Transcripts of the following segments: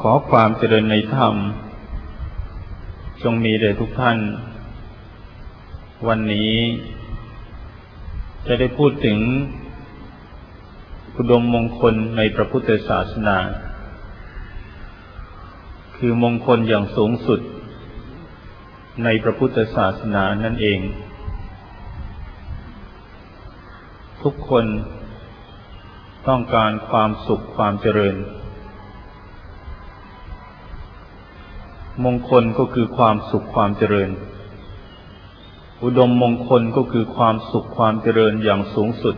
ขอความเจริญในธรรมจงมีแด่ทุกท่านวันนี้จะได้พูดถึงอุดมมงคลในพระพุทธศาสนาคือมงคลอย่างสูงสุดในพระพุทธศาสนานั่นเองทุกคนต้องการความสุขความเจริญมงคลก็คือความสุขความเจริญอุดมมงคลก็คือความสุขความเจริญอย่างสูงสุด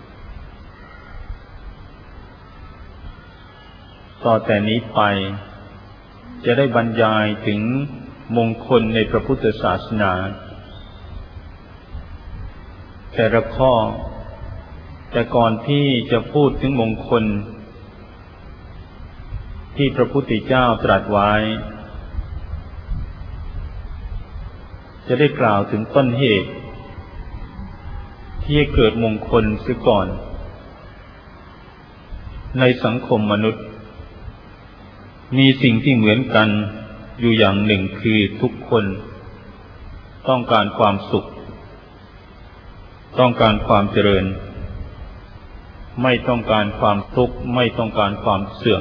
ต่อแต่นี้ไปจะได้บรรยายถึงมงคลในพระพุทธศาสนาแต่ละข้อแต่ก่อนที่จะพูดถึงมงคลที่พระพุทธเจ้าตรัสไว้จะได้กล่าวถึงต้นเหตุที่ให้เกิดมงคลเสียก่อนในสังคมมนุษย์มีสิ่งที่เหมือนกันอยู่อย่างหนึ่งคือทุกคนต้องการความสุขต้องการความเจริญไม่ต้องการความทุกข์ไม่ต้องการความเสื่อม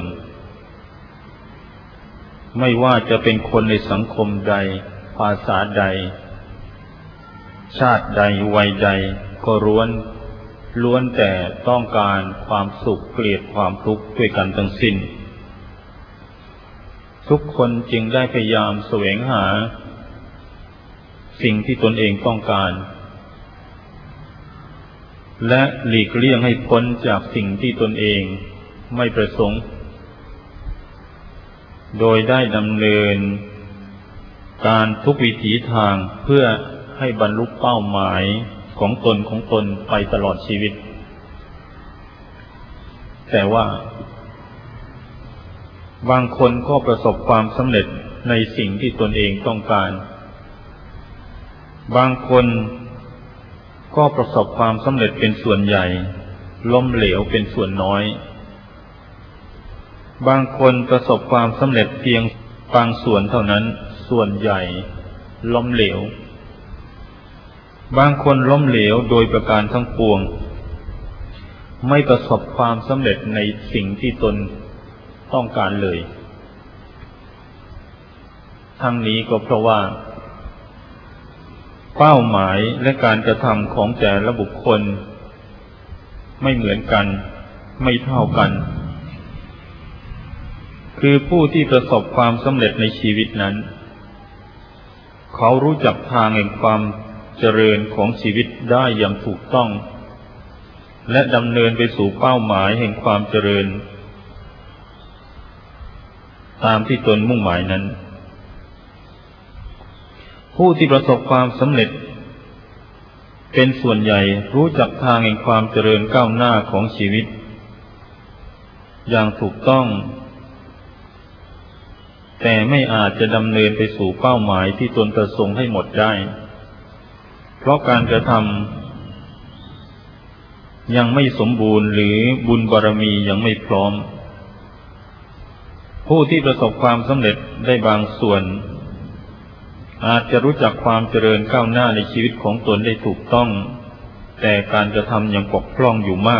ไม่ว่าจะเป็นคนในสังคมใดภาษาใดชาติใดวัยใดก็ล้วนแต่ต้องการความสุขเกลียดความทุกข์ด้วยกันทั้งสิ้นทุกคนจึงได้พยายามแสวงหาสิ่งที่ตนเองต้องการและหลีกเลี่ยงให้พ้นจากสิ่งที่ตนเองไม่ประสงค์โดยได้ดำเนินการทุกวิถีทางเพื่อให้บรรลุเป้าหมายของตนไปตลอดชีวิตแต่ว่าบางคนก็ประสบความสำเร็จในสิ่งที่ตนเองต้องการบางคนก็ประสบความสำเร็จเป็นส่วนใหญ่ล้มเหลวเป็นส่วนน้อยบางคนประสบความสำเร็จเพียงบางส่วนเท่านั้นส่วนใหญ่ล้มเหลวบางคนล้มเหลวโดยประการทั้งปวงไม่ประสบความสำเร็จในสิ่งที่ตนต้องการเลยทั้งนี้ก็เพราะว่าเป้าหมายและการกระทำของแต่ละบุคคลไม่เหมือนกันไม่เท่ากันคือผู้ที่ประสบความสำเร็จในชีวิตนั้นเขารู้จักทางแห่งความเจริญของชีวิตได้อย่างถูกต้องและดำเนินไปสู่เป้าหมายแห่งความเจริญตามที่ตนมุ่งหมายนั้นผู้ที่ประสบความสำเร็จเป็นส่วนใหญ่รู้จักทางแห่งความเจริญก้าวหน้าของชีวิตอย่างถูกต้องแต่ไม่อาจจะดำเนินไปสู่เป้าหมายที่ตนประสงค์ให้หมดได้เพราะการกระทำยังไม่สมบูรณ์หรือบุญบารมียังไม่พร้อมผู้ที่ประสบความสำเร็จได้บางส่วนอาจจะรู้จักความเจริญก้าวหน้าในชีวิตของตนได้ถูกต้องแต่การกระทำยังบกพร่องอยู่มาก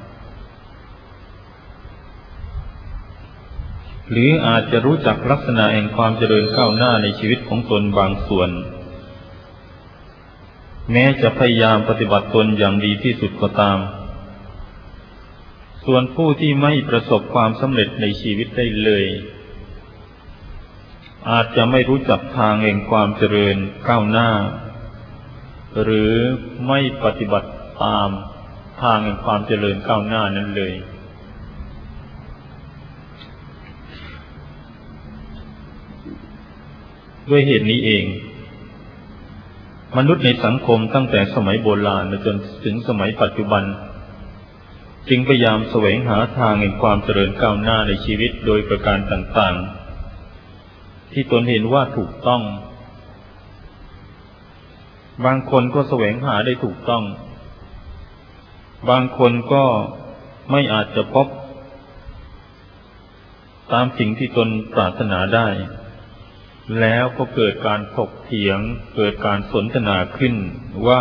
หรืออาจจะรู้จักลักษณะแห่งความเจริญก้าวหน้าในชีวิตของตนบางส่วนแม้จะพยายามปฏิบัติตนอย่างดีที่สุดก็ตามส่วนผู้ที่ไม่ประสบความสำเร็จในชีวิตได้เลยอาจจะไม่รู้จักทางแห่งความเจริญก้าวหน้าหรือไม่ปฏิบัติตามทางแห่งความเจริญก้าวหน้านั้นเลยด้วยเหตุนี้เองมนุษย์ในสังคมตั้งแต่สมัยโบราณจนถึงสมัยปัจจุบันจึงพยายามแสวงหาทางแห่งความเจริญก้าวหน้าในชีวิตโดยประการต่างๆที่ตนเห็นว่าถูกต้องบางคนก็แสวงหาได้ถูกต้องบางคนก็ไม่อาจจะพบตามสิ่งที่ตนปรารถนาได้แล้วก็เกิดการถกเถียงเกิดการสนทนาขึ้นว่า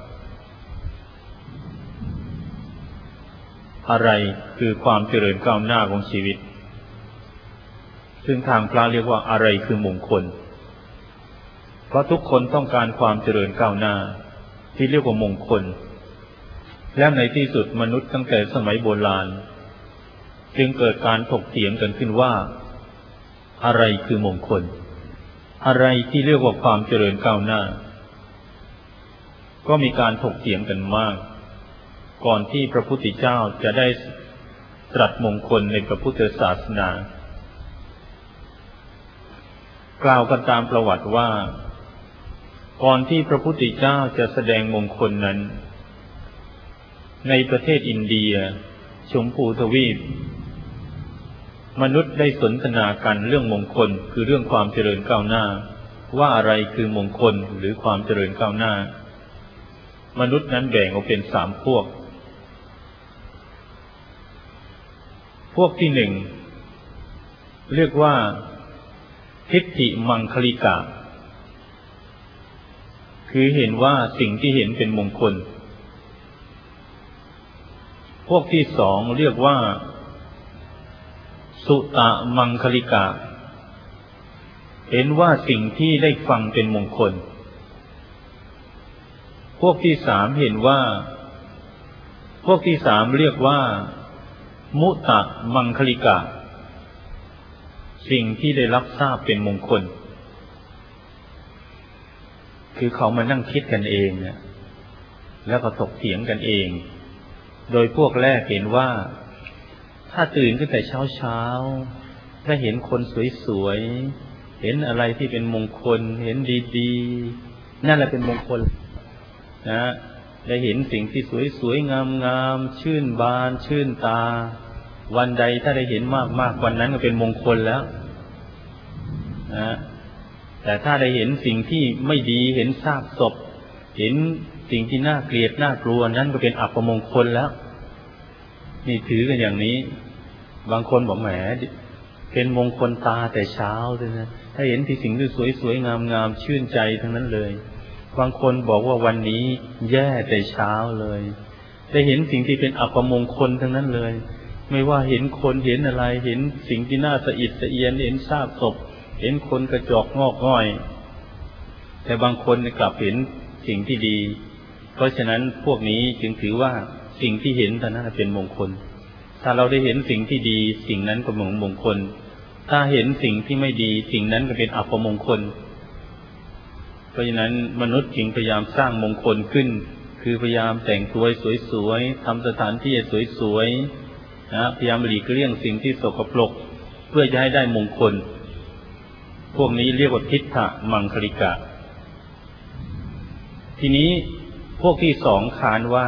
อะไรคือความเจริญก้าวหน้าของชีวิตซึ่งทางพระเรียกว่าอะไรคือมงคลเพราะทุกคนต้องการความเจริญก้าวหน้าที่เรียกว่ามงคลและในที่สุดมนุษย์ตั้งแต่สมัยโบราณจึงเกิดการถกเถียงกันขึ้นว่าอะไรคือมงคลอะไรที่เรียกว่าความเจริญก้าวหน้าก็มีการถกเถียงกันมากก่อนที่พระพุทธเจ้าจะได้ตรัสมงคลในพระพุทธศาสนากล่าวกันตามประวัติว่าก่อนที่พระพุทธเจ้าจะแสดงมงคลนั้นในประเทศอินเดียชมพูทวีปมนุษย์ได้สนทนากันเรื่องมงคลคือเรื่องความเจริญก้าวหน้าว่าอะไรคือมงคลหรือความเจริญก้าวหน้ามนุษย์นั้นแบ่งออกเป็น3 พวกที่หนึ่งเรียกว่าทิฏฐิมังคลิกะคือเห็นว่าสิ่งที่เห็นเป็นมงคลพวกที่2เรียกว่าสุตะมังคลิกะเห็นว่าสิ่งที่ได้ฟังเป็นมงคลพวกที่3เห็นว่าพวกที่3เรียกว่ามุตะมังคลิกะสิ่งที่ได้รับทราบเป็นมงคลคือเขามานั่งคิดกันเองเนี่ยแล้วก็ถกเถียงกันเองโดยพวกแรกเห็นว่าถ้าตื่นตั้งแต่เช้าถ้าเห็นคนสวยๆเห็นอะไรที่เป็นมงคลเห็นดีๆนั่นแหละเป็นมงคลนะได้เห็นสิ่งที่สวยๆงามๆชื่นบานชื่นตาวันใดถ้าได้เห็นมากๆวันนั้นก็เป็นมงคลแล้วนะแต่ถ้าได้เห็นสิ่งที่ไม่ดีเห็นซากศพเห็นสิ่งที่น่าเกลียดน่ากลัวนั้นก็เป็นอัปมงคลแล้วนี่ถือกันอย่างนี้บางคนบอกแหมเป็นมงคลตาแต่เช้าเลยนะถ้าเห็นที่สิ่งที่สวยๆงามๆชื่นใจทั้งนั้นเลยบางคนบอกว่าวันนี้แย่แต่เช้าเลยได้เห็นสิ่งที่เป็นอัปมงคลทั้งนั้นเลยไม่ว่าเห็นคนเห็นอะไรเห็นสิ่งที่น่าสะอิดสะเอียนเห็นซากศพเห็นคนกระจอกงอกง่อยแต่บางคนกลับเห็นสิ่งที่ดีเพราะฉะนั้นพวกนี้จึงถือว่าสิ่งที่เห็นเท่านั้นเป็นมงคลถ้าเราได้เห็นสิ่งที่ดีสิ่งนั้นก็เป็นมงคลถ้าเห็นสิ่งที่ไม่ดีสิ่งนั้นก็เป็นอัปมงคลเพราะฉะนั้นมนุษย์จึงพยายามสร้างมงคลขึ้นคือพยายามแต่งตัวสวยๆทำสถานที่สวยๆนะพยายามหลีกเลี่ยงสิ่งที่สกปรกเพื่อจะให้ได้มงคลพวกนี้เรียกว่าทิฏฐะมังคลิกะทีนี้พวกที่2ค้านว่า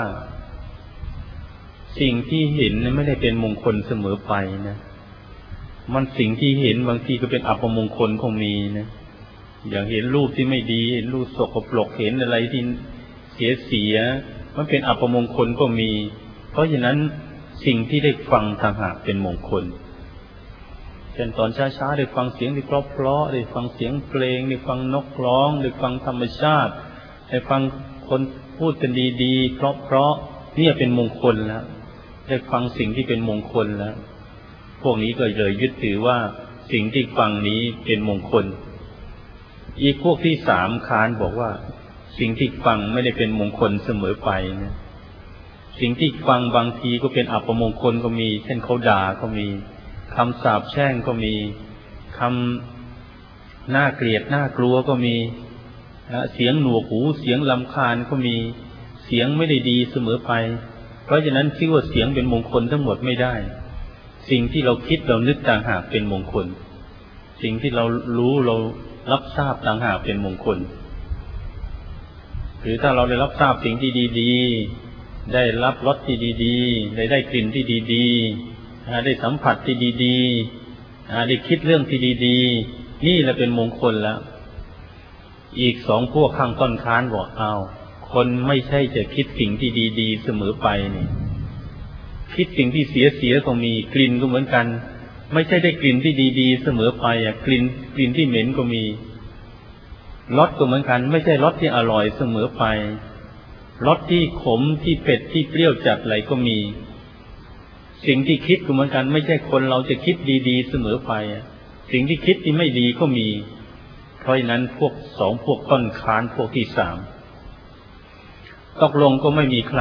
สิ่งที่เห็นไม่ได้เป็นมงคลเสมอไปนะมันสิ่งที่เห็นบางทีก็เป็นอัปมงคลคงมีนะอย่างเห็นรูปที่ไม่ดีเห็นรูปสกปรกเห็นอะไรที่เสียมันเป็นอัปมงคลก็มีเพราะฉะนั้นสิ่งที่ได้ฟังต่างหากเป็นมงคลเช่นตอนช้าๆได้ฟังเสียงที่เพราะๆได้ฟังเสียงเพลงได้ฟังนกร้องได้ฟังธรรมชาติได้ฟังคนพูดกันดีๆเพราะๆเนี่ยเป็นมงคลแล้วได้ฟังสิ่งที่เป็นมงคลแล้วพวกนี้ก็เลยยึดถือว่าสิ่งที่ฟังนี้เป็นมงคลอีกพวกที่3ค้านบอกว่าสิ่งที่ฟังไม่ได้เป็นมงคลเสมอไปนะสิ่งที่ฟังบางทีก็เป็นอัปมงคลก็มีเช่นเขาด่าก็มีคำสาปแช่งก็มีคำน่าเกลียดน่ากลัวก็มีเสียงหนวกหูเสียงรำคาญก็มีเสียงไม่ได้ดีเสมอไปเพราะฉะนั้นชื่อว่าเสียงเป็นมงคลทั้งหมดไม่ได้สิ่งที่เราคิดเรานึกต่างหากเป็นมงคลสิ่งที่เรารู้เรารับทราบต่างหากเป็นมงคลหรือถ้าเราได้รับทราบสิ่งที่ดีๆได้รับรสที่ดีๆได้กลิ่นที่ดีๆได้สัมผัสที่ดีๆได้คิดเรื่องที่ดีๆนี่แหละเป็นมงคลแล้วอีก2พวกข้างต้นค้านบอกเอาคนไม่ใช่จะคิดสิ่งที่ดีๆเสมอไปนี่คิดสิ่งที่เสียก็มีกลิ่นก็เหมือนกันไม่ใช่ได้กลิ่นที่ดีๆเสมอไปกลิ่นที่เหม็นก็มีรสก็เหมือนกันไม่ใช่รสที่อร่อยเสมอไปรสที่ขมที่เผ็ดที่เปรี้ยวจัดอะไรก็มีสิ่งที่คิดก็เหมือนกันไม่ใช่คนเราจะคิดดีๆเสมอไปสิ่งที่คิดที่ไม่ดีก็มีเพราะฉะนั้นพวกสองพวกต้นค้านพวกที่สามตกลงก็ไม่มีใคร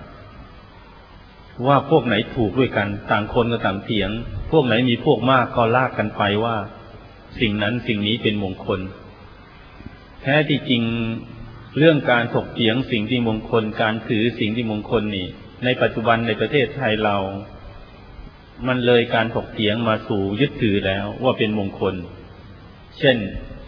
ว่าพวกไหนถูกด้วยกันต่างคนก็ต่างเถียงพวกไหนมีพวกมากก็ลากกันไปว่าสิ่งนั้นสิ่งนี้เป็นมงคลแท้ที่จริงเรื่องการถกเถียงสิ่งที่มงคลการถือสิ่งที่มงคลนี่ในปัจจุบันในประเทศไทยเรามันเลยการถกเถียงมาสู่ยึดถือแล้วว่าเป็นมงคลเช่น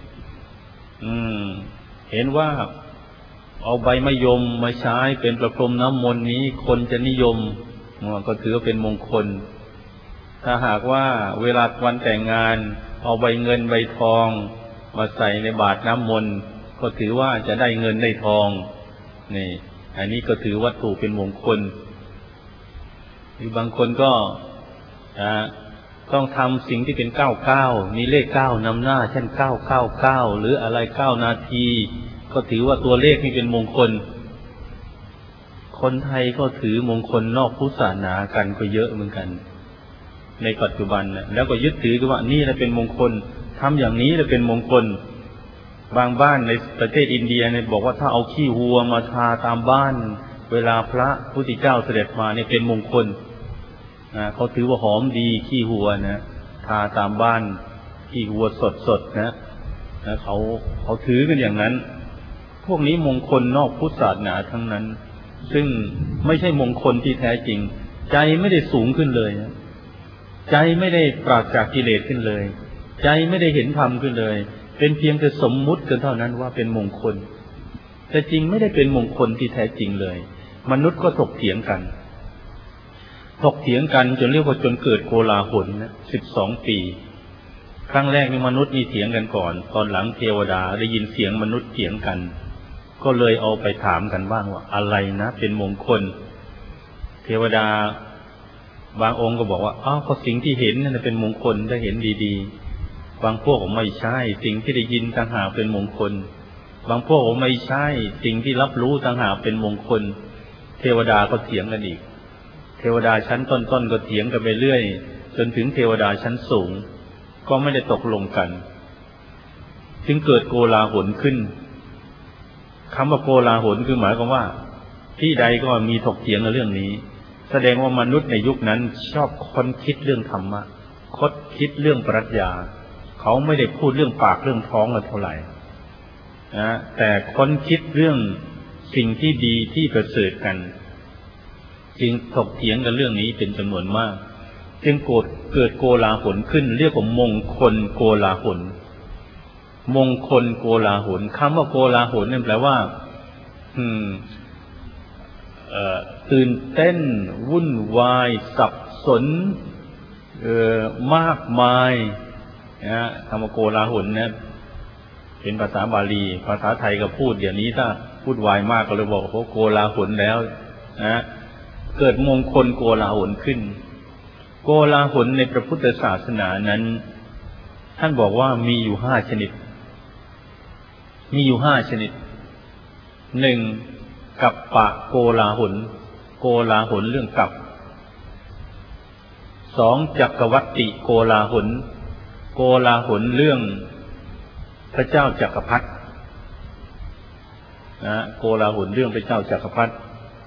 เห็นว่าเอาใบมะยมมาใช้เป็นประพรมน้ำมนต์นี้คนจะนิยมก็ถือว่าเป็นมงคลถ้าหากว่าเวลาวันแต่งงานเอาใบเงินใบทองมาใส่ในบาตรน้ำมนต์ก็ถือว่าจะได้เงินได้ทองนี่อันนี้ก็ถือวัตถุเป็นมงคลหรือบางคนก็ต้องทำสิ่งที่เป็น99มีเลข9นำหน้าเช่น999หรืออะไร9นาทีก็ถือว่าตัวเลขนี้เป็นมงคลคนไทยก็ถือมงคลนอกพุทธศาสนากันก็เยอะเหมือนกันในปัจจุบันนะแล้วก็ยึดถือกันว่านี่แหละเป็นมงคลทำอย่างนี้แหละเป็นมงคลบางบ้านในประเทศอินเดียเนี่ยบอกว่าถ้าเอาขี้วัวมาทาตามบ้านเวลาพระพุทธเจ้าเสด็จมาเนี่ยเป็นมงคลเขาถือว่าหอมดีขี้วัวนะทาตามบ้านขี้วัวสดๆนะเขาถือกันอย่างนั้นพวกนี้มงคลนอกพุทธศาสนาทั้งนั้นซึ่งไม่ใช่มงคลที่แท้จริงใจไม่ได้สูงขึ้นเลยนะใจไม่ได้ปราศจากกิเลสขึ้นเลยใจไม่ได้เห็นธรรมขึ้นเลยเป็นเพียงแต่สมมุติกันเท่านั้นว่าเป็นมงคลแต่จริงไม่ได้เป็นมงคลที่แท้จริงเลยมนุษย์ก็ถกเถียงกันจนเรียกว่าจนเกิดโกลาหลนะ12 ปีครั้งแรกนี่มนุษย์นี่เถียงกันก่อนตอนหลังเทวดาได้ยินเสียงมนุษย์เถียงกันก็เลยเอาไปถามกันบ้างว่าอะไรนะเป็นมงคลเทวดาบางองค์ก็บอกว่าก็สิ่งที่เห็นนั่นเป็นมงคลได้เห็นดีๆบางพวกบอกไม่ใช่สิ่งที่ได้ยินต่างหากเป็นมงคลบางพวกบอกไม่ใช่สิ่งที่รับรู้ต่างหากเป็นมงคลเทวดาก็เถียงกันอีกเทวดาชั้นต้นๆก็เถียงกันไปเรื่อยจนถึงเทวดาชั้นสูงก็ไม่ได้ตกลงกันจึงเกิดโกลาหลขึ้นคำว่าโกลาหลคือหมายความว่าที่ใดก็มีถกเถียงในเรื่องนี้แสดงว่ามนุษย์ในยุคนั้นชอบค้นคิดเรื่องธรรมะค้นคิดเรื่องปรัชญาเขาไม่ได้พูดเรื่องปากเรื่องท้องกันเท่าไหร่นะแต่ค้นคิดเรื่องสิ่งที่ดีที่ประเสริฐกันจึงถกเถียงกันเรื่องนี้เป็นจำนวนมากจึงเกิดโกลาหลขึ้นเรียกว่ามงคลโกลาหลมงคลโกลาหลคำว่าโกลาหลนั่นแปลว่าตื่นเต้นวุ่นวายสับสนมากมายนะคำว่าโกลาหลเนี่ยเป็นภาษาบาลีภาษาไทยก็พูดเดี๋ยวนี้ถ้าพูดวายมากก็เลยบอกว่าโกลาหลแล้วนะเกิดมงคลโกลาหลขึ้นโกลาหลในพระพุทธศาสนานั้นท่านบอกว่ามีอยู่5 ชนิด1กัปปะโกลาหลโกลาหลเรื่องกัป2จักรวัตติโกลาหลโกลาหลเรื่องพระเจ้าจักรพรรดิโกลาหลเรื่องพระเจ้าจักรพรรดิ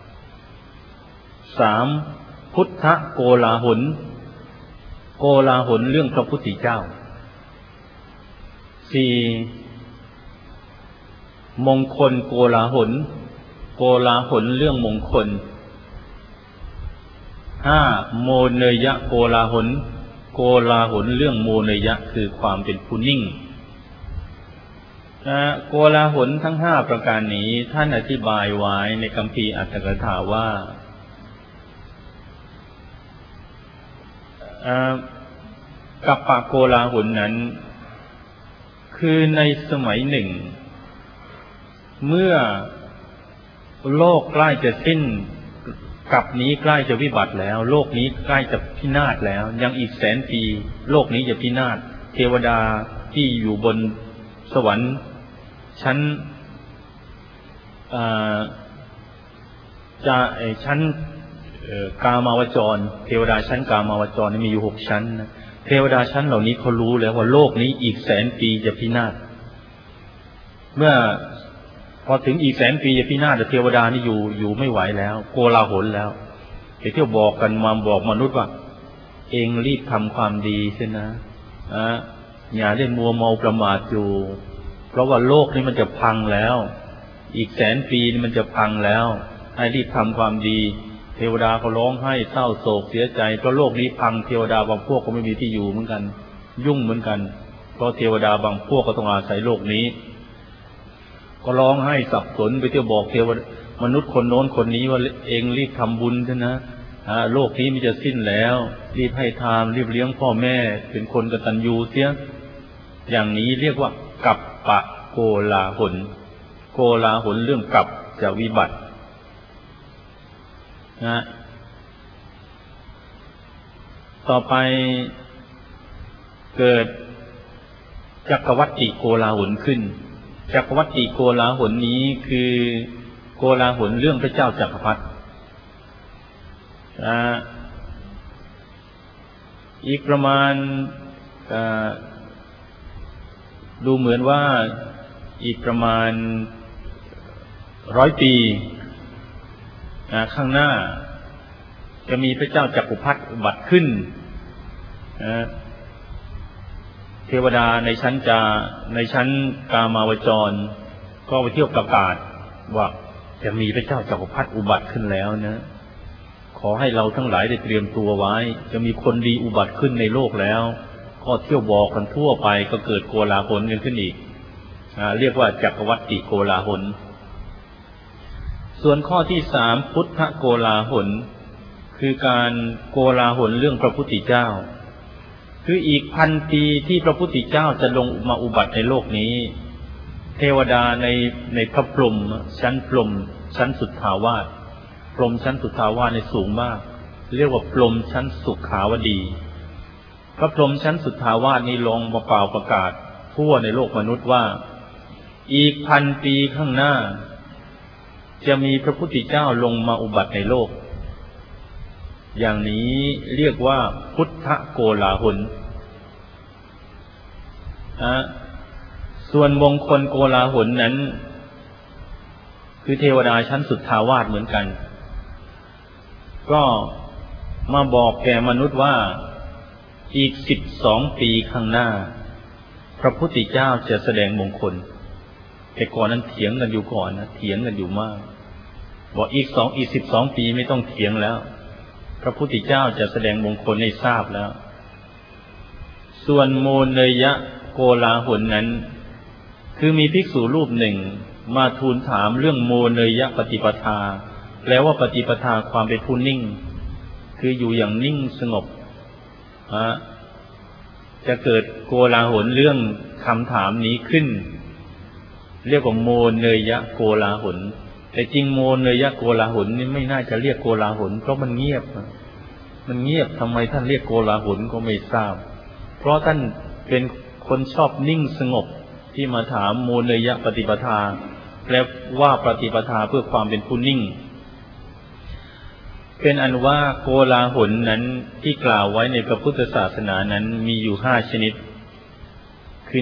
3พุทธโกลาหลโกลาหลเรื่องพระพุทธเจ้า4มงคลโกลาหลโกลาหลเรื่องมงคล5โมเนยะโกลาหลโกลาหลเรื่องโมเนยะคือความเป็นผู้นิ่งโกลาหลทั้ง5ประการนี้ท่านอธิบายไว้ในคัมภีร์อรรถกถาว่ากัปปะโกลาหลนั้นคือในสมัยหนึ่งเมื่อโลกใกล้จะสิ้นกับนี้ใกล้จะวิบัติแล้วโลกนี้ใกล้จะพินาศแล้วยังอีกแสนปีโลกนี้จะพินาศเทวดาที่อยู่บนสวรรค์ชั้นชั้นกามาวจรเทวดาชั้นกามาวจรมีอยู่6 ชั้นนะเทวดาชั้นเหล่านี้เขารู้แล้วว่าโลกนี้อีกแสนปีจะพินาศเมื่อพอถึงอีกแสนปีจะพินาศแต่เทวดานี่อยู่ไม่ไหวแล้วโกลาหลแล้วไปเที่ยวบอกกันมาบอกมนุษย์ว่าเองรีบทำความดีเสียนะอย่าได้มัวเมาประมาทอยู่เพราะว่าโลกนี้มันจะพังแล้วอีกแสนปีนี่มันจะพังแล้วให้รีบทำความดีเทวดาก็ร้องไห้เศร้าโศกเสียใจเพราะโลกนี้พังเทวดาบางพวกก็ไม่มีที่อยู่เหมือนกันยุ่งเหมือนกันเพราะเทวดาบางพวกก็ต้องอาศัยโลกนี้ก็ร้องไห้สับสนไปเที่ยวบอกเทวดามนุษย์คนโน้นคนนี้ว่าเองรีบทำบุญเถอะนะโลกนี้มันจะสิ้นแล้วรีบให้ทานรีบเลี้ยงพ่อแม่เป็นคนกตัญญูเสียอย่างนี้เรียกว่ากัปปะโกลาหลโกลาหลเรื่องกัปจะวิบัตินะต่อไปเกิดจักรวัตติโกลาหลขึ้นจักรวัตติโกลาหลนี้คือโกลาหลเรื่องพระเจ้าจักรพรรดิอีกประมาณดูเหมือนว่าอีกประมาณ100 ปีข้างหน้าจะมีพระเจ้าจักรพรรดิอุบัติขึ้นเทวดาในชั้นกามาวจรก็ไปเที่ยวประกาศว่าจะมีพระเจ้าจักรพรรดิอุบัติขึ้นแล้วนะขอให้เราทั้งหลายได้เตรียมตัวไว้จะมีคนดีอุบัติขึ้นในโลกแล้วก็เที่ยวบอกกันทั่วไปก็เกิดโกลาหลกันขึ้นอีกเรียกว่าจักรวัตติโกลาหลส่วนข้อที่3พุทธโกลาหลคือการโกลาหลเรื่องพระพุทธเจ้าคืออีก1,000 ปีที่พระพุทธเจ้าจะลงมาอุบัติในโลกนี้เทวดาในพระพรหมชั้นพรหมชั้นสุทธาวาสพรหมชั้นสุทธาวาสในสูงมากเรียกว่าพรหมชั้นสุขาวดีพระพรหมชั้นสุทธาวาสนี้ลงมาเป่าประกาศทั่วในโลกมนุษย์ว่าอีก1,000 ปีข้างหน้าจะมีพระพุทธเจ้าลงมาอุบัติในโลกอย่างนี้เรียกว่าพุทธโกลาหลส่วนมงคลโกลาหลนั้นคือเทวดาชั้นสุทธาวาสเหมือนกันก็มาบอกแก่มนุษย์ว่าอีก12 ปีข้างหน้าพระพุทธเจ้าจะแสดงมงคลแต่ก่อนนั้นเถียงกันอยู่ก่อนนะเถียงกันอยู่มากบอกอีก12 ปีไม่ต้องเถียงแล้วพระพุทธเจ้าจะแสดงมงคลให้ทราบแล้วส่วนโมเนยะโกลาหลนั้นคือมีภิกษุรูปหนึ่งมาทูลถามเรื่องโมเนยะปฏิปทาแปลว่าปฏิปทาความเป็นผู้นิ่งคืออยู่อย่างนิ่งสงบจะเกิดโกลาหลเรื่องคำถามนี้ขึ้นเรียกว่าโมเนยะโกลาหลแต่จริงโมเนยะโกลาหลนี่ไม่น่าจะเรียกโกลาหลเพราะมันเงียบทำไมท่านเรียกโกลาหลก็ไม่ทราบเพราะท่านเป็นคนชอบนิ่งสงบที่มาถามโมเนยะปฏิปทาแปลว่าปฏิปทาเพื่อความเป็นผู้นิ่งเป็นอันว่าโกลาหลนั้นที่กล่าวไว้ในพระพุทธศาสนานั้นมีอยู่5 ชนิดคือ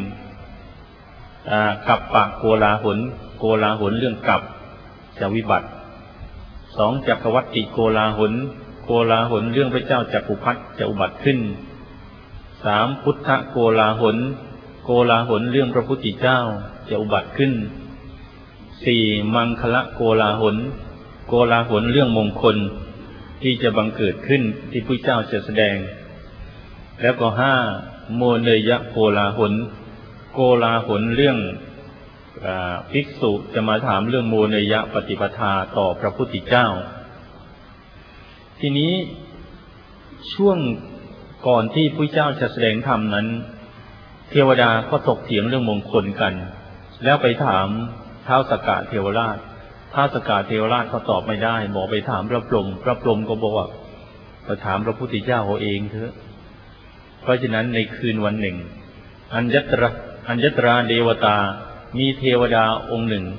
1กัปปะโกลาหลโกลาหลเรื่องกัปจะวิบัติ2จักรวัตติโกลาหลโกลาหลเรื่องพระเจ้าจักรพรรดิจะอุบัติขึ้น3พุทธโกลาหลโกลาหลเรื่องพระพุทธเจ้าจะอุบัติขึ้น4มังคละโกลาหลโกลาหลเรื่องมงคลที่จะบังเกิดขึ้นที่พระเจ้าจะแสดงแล้วก็5โมเนยะโกลาหลโกลาหลเรื่องภิกษุจะมาถามเรื่องโมเนยะปฏิปทาต่อพระพุทธเจ้าทีนี้ช่วงก่อนที่พระเจ้าจะแสดงธรรมนั้นเทวดาก็ถกเถียงเรื่องมงคลกันแล้วไปถามท้าวสักกะเทวราชท้าวสกาเทวราชเขาตอบไม่ได้บอกไปถามพระพรหมพระพรหมก็บอกว่าไปถามพระพุทธเจ้าเขาเองเถอะเพราะฉะนั้นในคืนวันหนึ่งอัญญตราเดวตามีเทวดาองค์หนึ่ง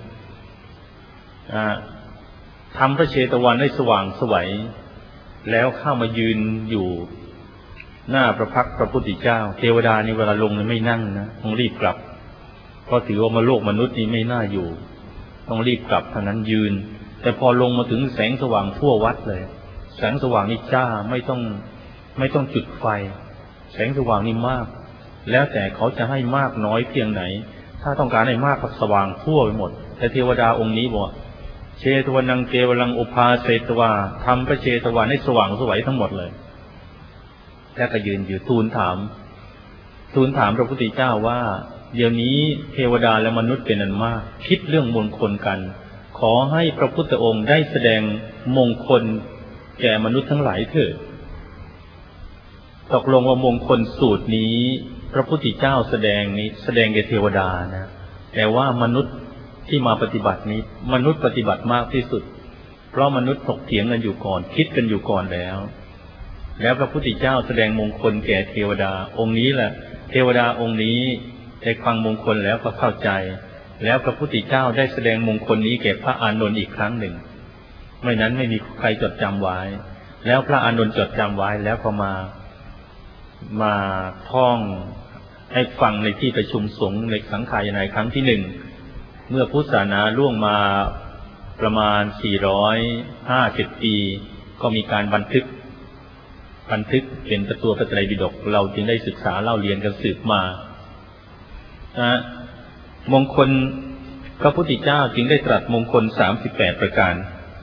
ทำพระเชตวันให้สว่างไสวแล้วเข้ามายืนอยู่หน้าพระพักตร์พระพุทธเจ้าเทวดานี่เวลาลงไม่นั่งนะต้องรีบกลับเพราะถือว่ามาโลกมนุษย์นี่ไม่น่าอยู่ต้องรีบกลับเท่านั้นยืนแต่พอลงมาถึงแสงสว่างทั่ววัดเลยแสงสว่างนี่จ้าไม่ต้องจุดไฟแสงสว่างนี่มากแล้วแต่เขาจะให้มากน้อยเพียงไหนถ้าต้องการให้มากก็สว่างทั่วไปหมดแต่เทวดาองค์นี้บอกเชตวนังเกวลังอุปาเสตวาทำพระเชตวันให้สว่างไสวทั้งหมดเลยแล้วก็ยืนอยู่ทูลถามพระพุทธเจ้าว่าเดี๋ยวนี้เทวดาและมนุษย์เป็นอันมากคิดเรื่องมงคลกันขอให้พระพุทธองค์ได้แสดงมงคลแก่มนุษย์ทั้งหลายเถิดตกลงว่ามงคลสูตรนี้พระพุทธเจ้าแสดงแก่เทวดานะแต่ว่ามนุษย์ที่มาปฏิบัตินี้มนุษย์ปฏิบัติมากที่สุดเพราะมนุษย์ถกเถียงกันอยู่ก่อนคิดกันอยู่ก่อนแล้วพระพุทธเจ้าแสดงมงคลแก่เทวดาองค์นี้แหละเทวดาองค์นี้ได้ฟังมงคลแล้วก็เข้าใจแล้วพระพุทธเจ้าได้แสดงมงคลนี้แก่พระอานนท์อีกครั้งหนึ่งไม่นั้นไม่มีใครจดจำไว้แล้วพระอานนท์จดจำไว้แล้วก็มาท่องให้ฟังในที่ประชุมสงฆ์ในสังฆายนาครั้งที่หนึ่งเมื่อพุทธศาสนาล่วงมาประมาณ450 ปีก็มีการบันทึกเป็นตัวพระไตรปิฎกเราจึงได้ศึกษาเล่าเรียนกันสืบมามงคลพระพุทธเจ้าจึงได้ตรัสมงคล38ประการ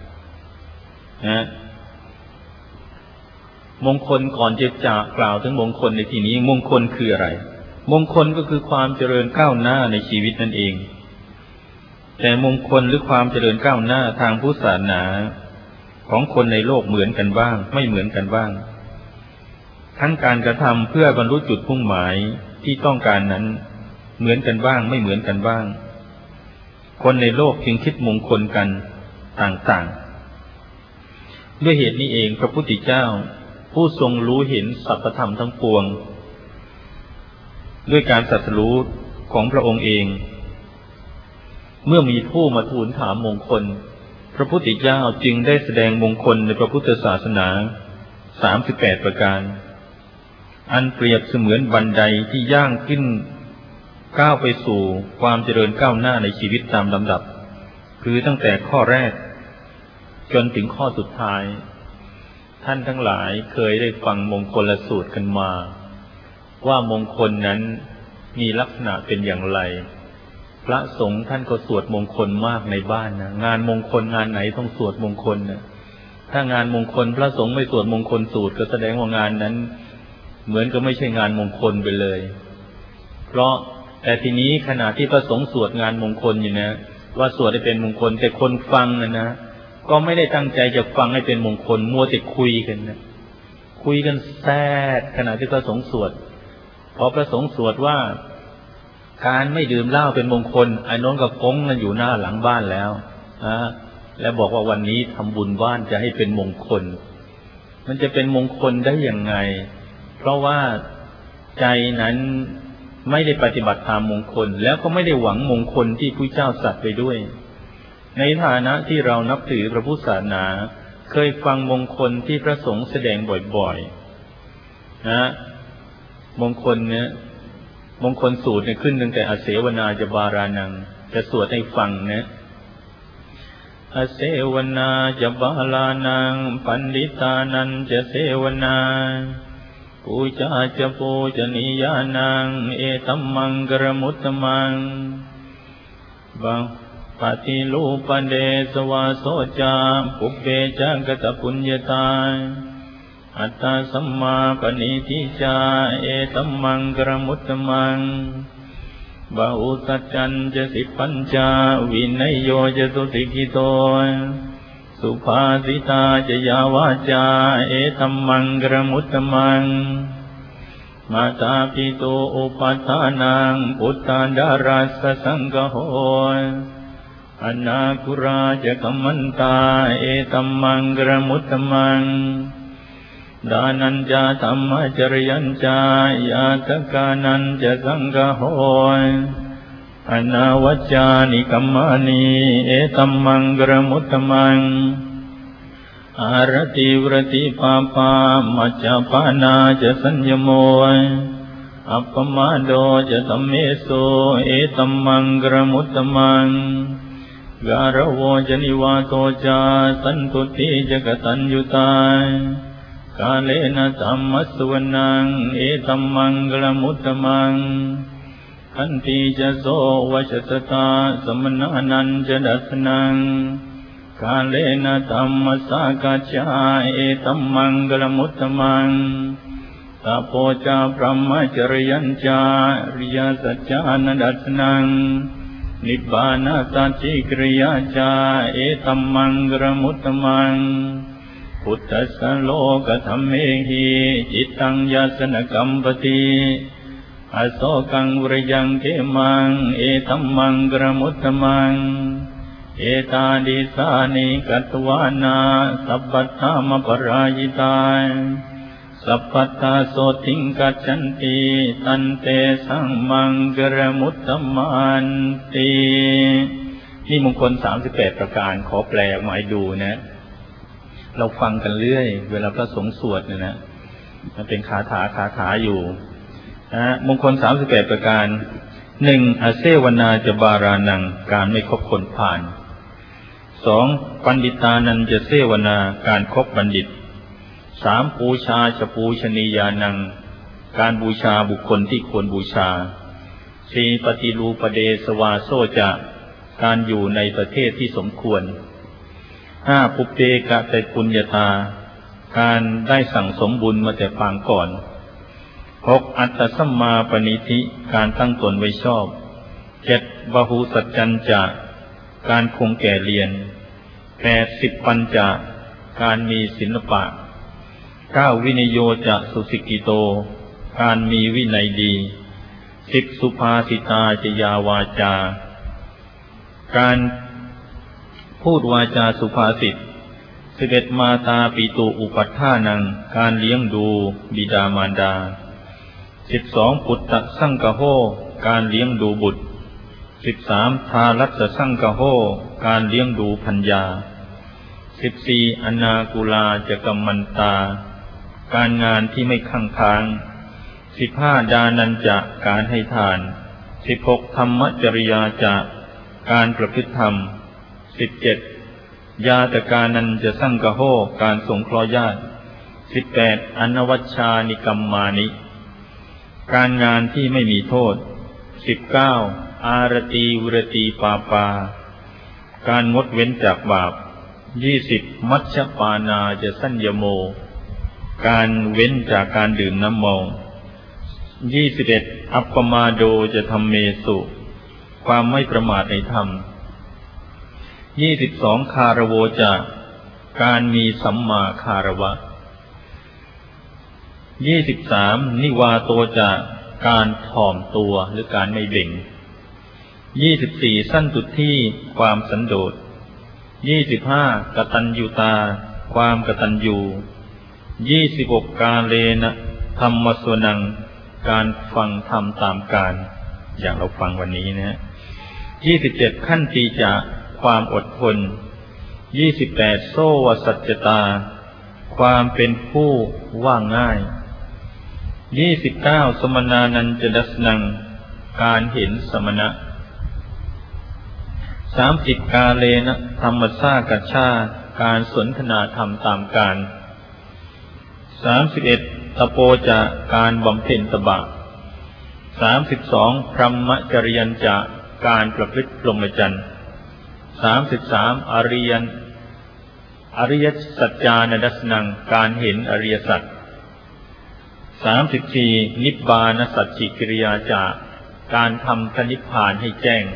มงคลก่อนจะกล่าวถึงมงคลในที่นี้มงคลคืออะไรมงคลก็คือความเจริญก้าวหน้าในชีวิตนั่นเองแต่มงคลหรือความเจริญก้าวหน้าทางพุทธศาสนาของคนในโลกเหมือนกันบ้างไม่เหมือนกันบ้างทั้งการกระทำเพื่อบรรลุจุดมุ่งหมายที่ต้องการนั้นเหมือนกันบ้างไม่เหมือนกันบ้างคนในโลกจึงคิดมงคลกันต่างๆด้วยเหตุนี้เองพระพุทธเจ้าผู้ทรงรู้เห็นสัพพธรรมทั้งปวงด้วยการตรัสรู้ของพระองค์เองเมื่อมีผู้มาทูลถามมงคลพระพุทธเจ้าจึงได้แสดงมงคลในพระพุทธศาสนา38ประการอันเปรียบเสมือนบันไดที่ย่างขึ้นก้าวไปสู่ความเจริญก้าวหน้าในชีวิตตามลำดับคือตั้งแต่ข้อแรกจนถึงข้อสุดท้ายท่านทั้งหลายเคยได้ฟังมงคลสูตรกันมาว่ามงคลนั้นมีลักษณะเป็นอย่างไรพระสงฆ์ท่านก็สวดมงคลมากในบ้านนะงานมงคลงานไหนต้องสวดมงคลนะถ้างานมงคลพระสงฆ์ไม่สวดมงคลสูตรก็แสดงว่างานนั้นเหมือนกับไม่ใช่งานมงคลไปเลยเพราะแต่ทีนี้ขณะที่พระสงฆ์สวดงานมงคลอยู่นะว่าสวดให้เป็นมงคลแต่คนฟังนะก็ไม่ได้ตั้งใจจะฟังให้เป็นมงคลมัวแต่คุยกันนะคุยกันแซ่ดขณะที่พระสงฆ์สวดพอพระสงฆ์สวดว่าการไม่ดื่มเหล้าเป็นมงคลไอ้น้องกับกงมันอยู่หน้าหลังบ้านแล้วแล้วบอกว่าวันนี้ทำบุญบ้านจะให้เป็นมงคลมันจะเป็นมงคลได้อย่างไงเพราะว่าใจนั้นไม่ได้ปฏิบัติตามมงคลแล้วก็ไม่ได้หวังมงคลที่พระเจ้าตรัสไปด้วยในฐานะที่เรานับถือพระพุทธศาสนาเคยฟังมงคลที่พระสงฆ์แสดงบ่อยๆมงคลเนี้ยมงคลสูตรเนี่ยขึ้นตั้งแต่อเสวนาจะบารานังจะสวดให้ฟังนะอเสวนาจะบาลานังปันดิตานันจะเสวนาปูจาจะปูจนิยานังเอตัมมังกรมุตตมังบังปฏิลูปเดสวาโสจาปุเปจังกตปุญญาตาอัตตาสัมมาปณิทิจาเอตัมมังกรมุตตมังบาอุสัจจันจะสิปัญจาวินัยโยจะตุติกิโตสุภาสิตาจะยาวาจาเอตัมมังกรมุตตมังมาตาปิโตอุปัฏฐานังพุทธาดารัสสังฆโหออนาคุราจะกัมมันตาเอตัมมังกรมุตตมังดานันจะธรรมจริยัญจายาตกานันจะสังฆโหอนาวัจจานิกัมมานีเอตัมมังกรมุตตมังอารติวรติปาปามัจจปานาจะสัญญโมอัปปมาโดจะตัมเมโสเอตัมมังกรมุตตมังการโวจนิวาโตจาสันตุติจกตัญญุตากาเลนะธัมมัสสวนังเอตัมมังกลมุตตมังขันติจะโสวชสตาสมณานันจะดัสนังกาเลนะธัมมัสสกัจจาเอตัมมังกลมุตตมังตโพจาพรหมจริยัญจาริยสัจจานดัสนังนิบบานาสัจจิกริยาจาเอตัมมังกลมุตตมังพุทธัสสะโลกธัมเมหิจิตตังยาสนกัมปติอโศกังวรยังเขมังเอตัมมังกรมุตตมังเอตาดิสานิกัตวานาสัพพัทธามปรายิตาสัพพัทธาโสติงกัจฉันติตันเตสังมังกรมุตตมันตินี่มงคล38ประการขอแปลออกมาให้ดูนะเราฟังกันเรื่อยเวลาพระสงฆ์สวดเนี่ยนะมันเป็นคาถาอยู่นะมงคล38ประการ1อเสวนาจะบารานังการไม่คบคนผ่าน2ปัณฑิตานันจะเสวนาการคบบัณฑิต3ปูชาจะปูชนียานังการบูชาบุคคลที่ควรบูชา4ปฏิรูปเดสวาโซจะการอยู่ในประเทศที่สมควร5ปุปเปกะแต่ปุญญาตาการได้สั่งสมบุญมาแต่ปางก่อน6อัตตสัมมาปณิธิการตั้งตนไว้ชอบ7บหุสัจจัญจะการคงแก่เรียน8สิบปัญจะการมีศิลปะ9วินโยจะสุสิกิโตการมีวินัยดี10สุภาสิตาจยาวาจาการพูดวาจาสุภาษิต11มาตาปิตุอุปัฏฐานังการเลี้ยงดูบิดามารดา12ปุตตะสังฆโหการเลี้ยงดูบุตร13ทารัสสังฆโหการเลี้ยงดูภรรยา14อนากุลาจะกัมมันตาการงานที่ไม่ค้างค้าง15ดานันจะการให้ทาน16ธรรมจริยาจะการประพฤติธรรม17ญาตกานันจะสังฆโหการสงเคราะห์ญาติ18อนวัชชานิกัมมานิการงานที่ไม่มีโทษ19อารตีวรตีปาปาการงดเว้นจากบาป20มัชฌปานาจะสัญญโมการเว้นจากการดื่มน้ำเมา21อัปปมาโดจะธัมเมสุความไม่ประมาทในธรรม22คารโวจะการมีสัมมาคารวะ23นิวาโตจะการถ่อมตัวหรือการไม่เบ่ง24สันตุที่ความสันโดษ25กตัญญูตาความกตัญญู26กาเลนะธัมมสวนังการฟังธรรมตามกาลอย่างเราฟังวันนี้นะ27ขันติจะความอดทน28โสวสัจจตาความเป็นผู้ว่าง่าย29สมณานันจะดัสนังการเห็นสมณะ30กาเลนะธรรมสากัจฉาการสนทนาธรรมตามกาล31ตโปจะการบำเพ็ญตบะ32พรหมจริยัญจะการประพฤติพรหมจรรย์33อริยสัจจานดัสนังการเห็นอริยสัจ34นิบบานสัจฉิกิริยาจะการทำพระนิพพานให้แจ้ง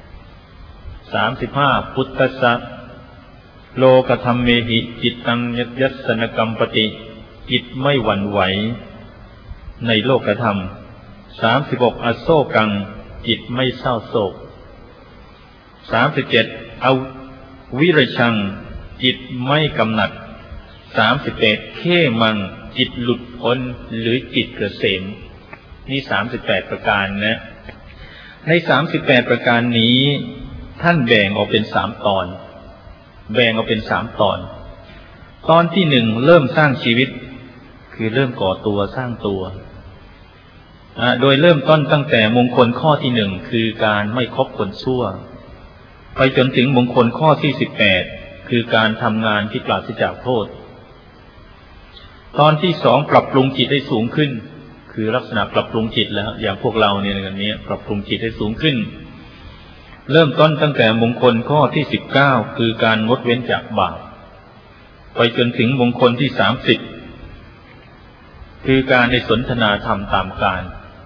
35พุทธัสสะโลกธัมเมหิจิตตังยัสสนกัมปติจิตไม่หวั่นไหวในโลกธรรม36อโศกังจิตไม่เศร้าโศก37 เอาวิรชังจิตไม่กำหนัด38เขมังจิตหลุดพ้นหรือจิตเกษมนี่38ประการนะใน38ประการนี้ท่านแบ่งออกเป็น3ตอนตอนที่1เริ่มสร้างชีวิตคือเริ่มก่อตัวสร้างตัวโดยเริ่มต้นตั้งแต่มงคลข้อที่1คือการไม่คบคนชั่วไปจนถึงมงคลข้อที่18คือการทำงานที่ปราศจากโทษตอนที่2ปรับปรุงจิตให้สูงขึ้นคือลักษณะปรับปรุงจิตแล้วอย่างพวกเราเนี่ยในนี้ปรับปรุงจิตให้สูงขึ้นเริ่มต้นตั้งแต่มงคลข้อที่19คือการงดเว้นจากบาปไปจนถึงมงคลที่30คือการได้สนทนาธรรมตามกาล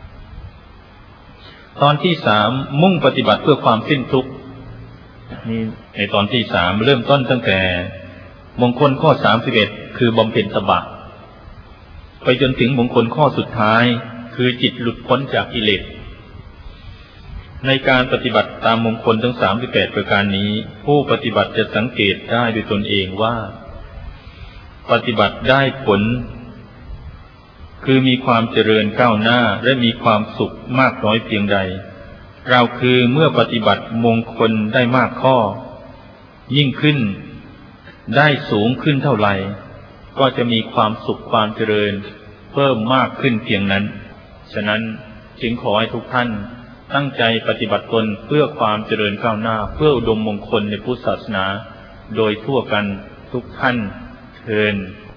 ตอนที่3มุ่งปฏิบัติเพื่อความสิ้นทุกข์นี่ในตอนที่3เริ่มต้นตั้งแต่มงคลข้อ31คือบำเพ็ญตบะไปจนถึงมงคลข้อสุดท้ายคือจิตหลุดพ้นจากกิเลสในการปฏิบัติตามมงคลทั้ง38ประการนี้ผู้ปฏิบัติจะสังเกตได้ด้วยตนเองว่าปฏิบัติได้ผลคือมีความเจริญก้าวหน้าและมีความสุขมากน้อยเพียงใดเราคือเมื่อปฏิบัติมงคลได้มากข้อยิ่งขึ้นได้สูงขึ้นเท่าไหร่ก็จะมีความสุขความเจริญเพิ่มมากขึ้นเพียงนั้นฉะนั้นจึงขอให้ทุกท่านตั้งใจปฏิบัติตนเพื่อความเจริญก้าวหน้าเพื่ออุดมมงคลในพุทธศาสนาโดยทั่วกันทุกท่านเทิน